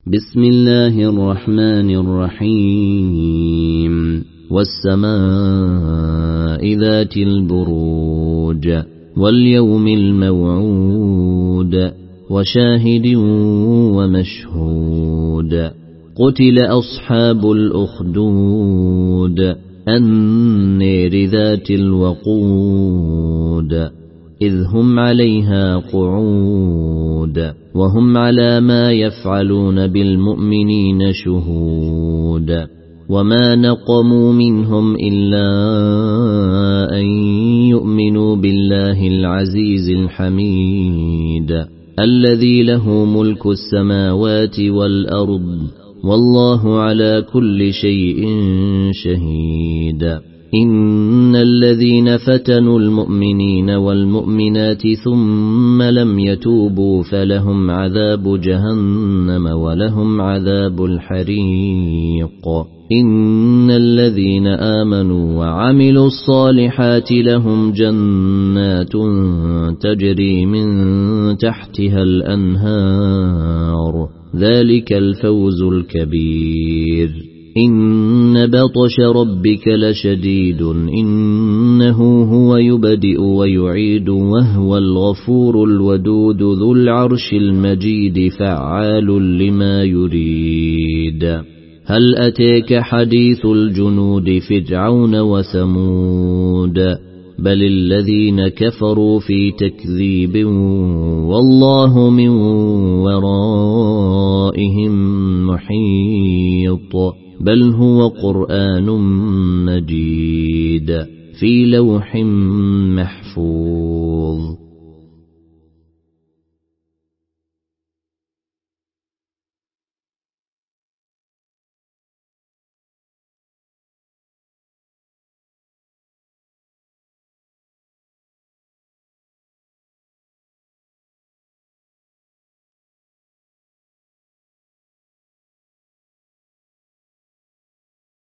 بسم الله الرحمن الرحيم والسماء ذات البروج واليوم الموعود وشاهد ومشهود قتل أصحاب الأخدود النار ذات الوقود إذ هم عليها قعود وهم على ما يفعلون بالمؤمنين شهود وما نقموا منهم إلا أن يؤمنوا بالله العزيز الحميد الذي له ملك السماوات والأرض والله على كل شيء شهيد إن الذين فتنوا المؤمنين والمؤمنات ثم لم يتوبوا فلهم عذاب جهنم ولهم عذاب الحريق إن الذين آمنوا وعملوا الصالحات لهم جنات تجري من تحتها الأنهار ذلك الفوز الكبير إن بطش ربك لشديد إنه هو يبدئ ويعيد وهو الغفور الودود ذو العرش المجيد فعال لما يريد هل أتيك حديث الجنود فرعون وثمود بل الذين كفروا في تكذيب والله من ورائهم محيط بل هو قرآن مجيد في لوح محفوظ